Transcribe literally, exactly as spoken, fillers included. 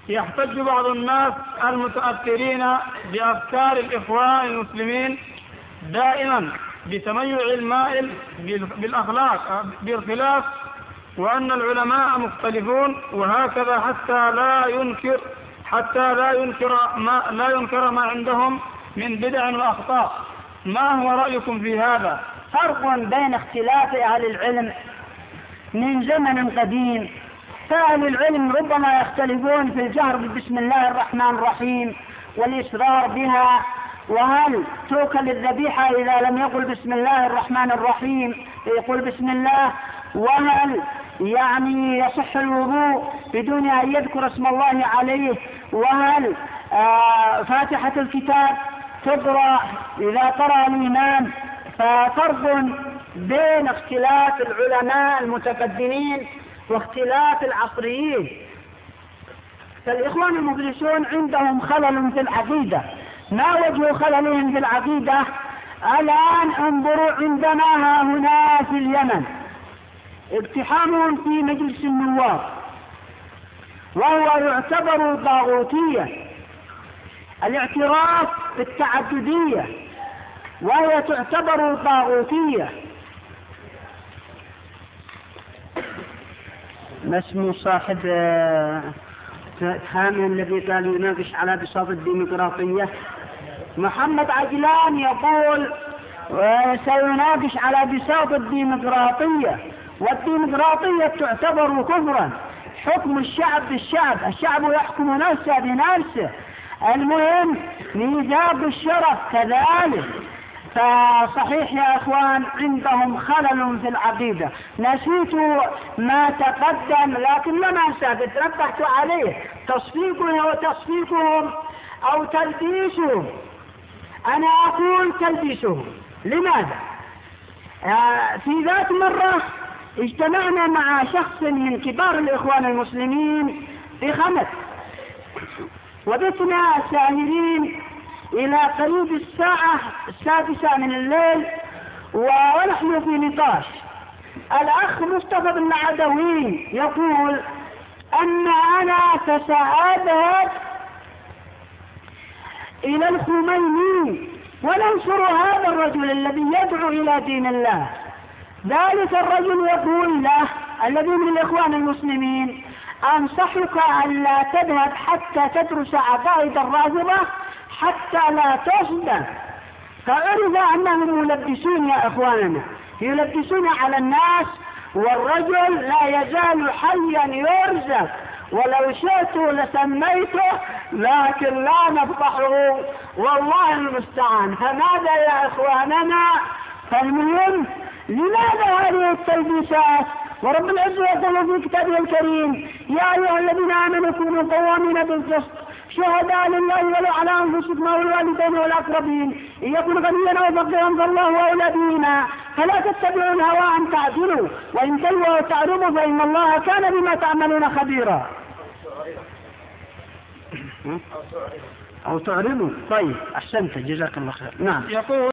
يحتج بعض الناس المتأثرين بأفكار الإخوان المسلمين دائما بتميع المائل بالأخلاق بالخلاف، وأن العلماء مختلفون وهكذا، حتى لا ينكر حتى لا ينكر ما لا ينكر ما عندهم من بدع وأخطاء. ما هو رأيكم في هذا؟ فرق بين اختلاف أهل العلم من زمن قديم، فأهل العلم ربما يختلفون في الجهر بسم الله الرحمن الرحيم والإصرار بها، وهل توكل الذبيحة إذا لم يقل بسم الله الرحمن الرحيم يقول بسم الله، وهل يعني يصح الوضوء بدون أن يذكر اسم الله عليه، وهل آه فاتحة الكتاب تقرأ إذا قرأ الإمام. ففرق بين اختلاف العلماء المتقدمين واختلاف العصريين. فالإخوان المفلسون عندهم خلل في العقيدة. ما وجه خللهم في العقيدة؟ الآن انظروا عندنا ها هنا في اليمن اقتحامهم في مجلس النواب، وهو يعتبر طاغوتية، الاعتراف بالتعددية وهي تعتبر طاغوتية. ما اسمه صاحب حامل الذي قال يناقش على بساط الديمقراطية؟ محمد عجلان يقول سيناقش على بساط الديمقراطية، والديمقراطية تعتبر كفرا، حكم الشعب بالشعب، الشعب يحكم نفسه بنفسه، المهم ميزاب الشرف كذلك. فصحيح يا اخوان عندهم خلل في العقيدة. نسيت ما تقدم لكن لما انسى تنبهت عليه، تصفيقهم وتصفيقهم او تلبيسهم. انا اقول تلبيسهم. لماذا؟ آه في ذات مرة اجتمعنا مع شخص من كبار الاخوان المسلمين في خمس، وبتنا ساهرين إلى قريب الساعة السادسة من الليل ونحن في نقاش. الأخ مصطفى بن العدوي يقول أن أنا سأذهب إلى الخميني وننصر هذا الرجل الذي يدعو إلى دين الله. ذلك الرجل يقول له الذي من الإخوان المسلمين أنصحك أن لا تذهب حتى تدرس عقائد الرافضة حتى لا تصدم. فعرف أنهم يلبسون يا أخواننا، يلبسون على الناس، والرجل لا يزال حيا يرزق، ولو شئت لسميته لكن لا نفضحه والله المستعان. فماذا يا أخواننا؟ فالمهم لماذا هذه التلبيسات؟ ورب العزة يقول في كتابه الكريم يا أيها الذين آمنوا كونوا قوامين بالقسط شهداء لله ولو على أنفسكم والوالدين والأقربين إن يكن غنيا أو فقيرا فالله أولى بهما فلا تتبعوا الهوى أن تعدلوا وإن تلووا وتعرضوا فإن الله كان بما تعملون خبيرا. أو تعرضوا. طيب أحسنت جزاك الله خير. نعم.